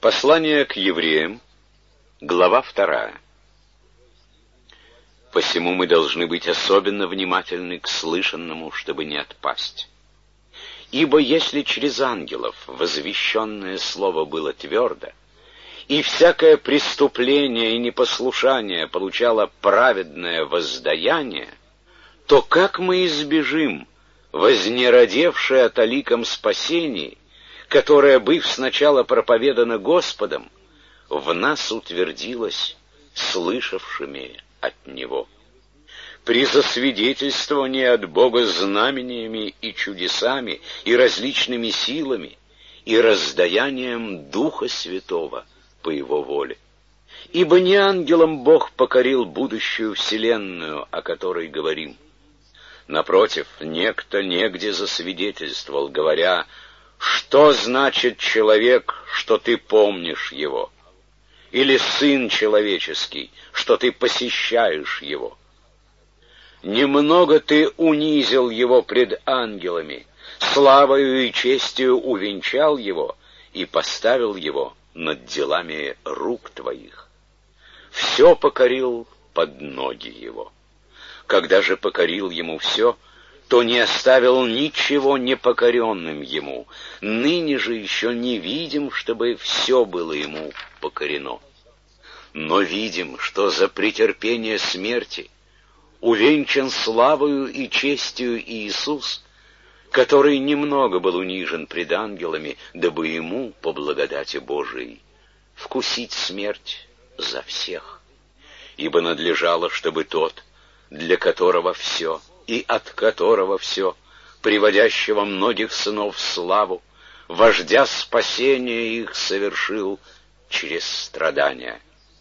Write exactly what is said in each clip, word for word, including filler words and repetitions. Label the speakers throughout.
Speaker 1: Послание к евреям, глава вторая. Посему мы должны быть особенно внимательны к слышанному, чтобы не отпасть. Ибо если через ангелов возвещенное слово было твердо, и всякое преступление и непослушание получало праведное воздаяние, то как мы избежим вознеродевшее о таликом спасении, которое, быв сначала проповедано Господом, в нас утвердилось слышавшими от Него? При засвидетельствовании от Бога знамениями и чудесами, и различными силами, и раздаянием Духа Святого по Его воле. Ибо не ангелам Бог покорил будущую вселенную, о которой говорим. Напротив, некто негде засвидетельствовал, говоря: «Что значит человек, что ты помнишь его? Или сын человеческий, что ты посещаешь его? Немного ты унизил его пред ангелами, славою и честью увенчал его и поставил его над делами рук твоих. Все покорил под ноги его. Когда же покорил ему все, то не оставил ничего непокоренным ему. Ныне же еще не видим, чтобы все было ему покорено. Но видим, что за претерпение смерти увенчан славою и честью Иисус, который немного был унижен пред ангелами, дабы ему, по благодати Божией, вкусить смерть за всех. Ибо надлежало, чтобы тот, для которого все и от которого все, приводящего многих сынов в славу, вождя спасения их совершил через страдания.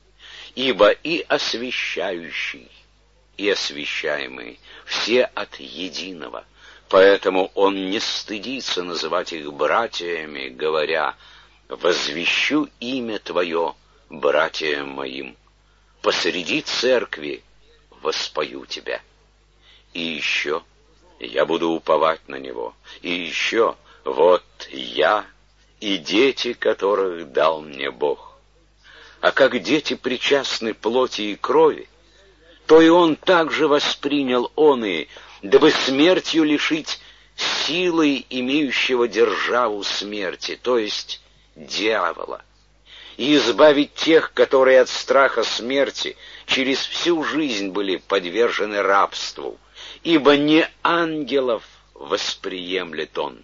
Speaker 1: Ибо и освящающий, и освящаемый все от единого, поэтому он не стыдится называть их братьями, говоря: «Возвещу имя Твое братьям моим, посреди церкви воспою Тебя». И еще я буду уповать на Него, и еще вот я и дети, которых дал мне Бог. А как дети причастны плоти и крови, то и Он также воспринял он и, дабы смертью лишить силой имеющего державу смерти, то есть дьявола, и избавить тех, которые от страха смерти через всю жизнь были подвержены рабству. Ибо не ангелов восприемлет он,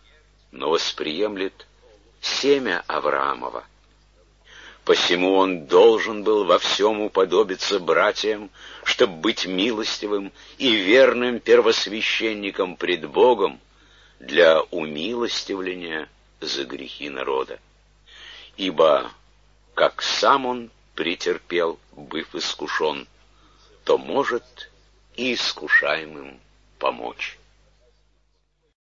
Speaker 1: но восприемлет семя Авраамова. Посему он должен был во всем уподобиться братьям, чтобы быть милостивым и верным первосвященником пред Богом для умилостивления за грехи народа. Ибо как сам он претерпел, быв искушен, то может и искушаемым помочь.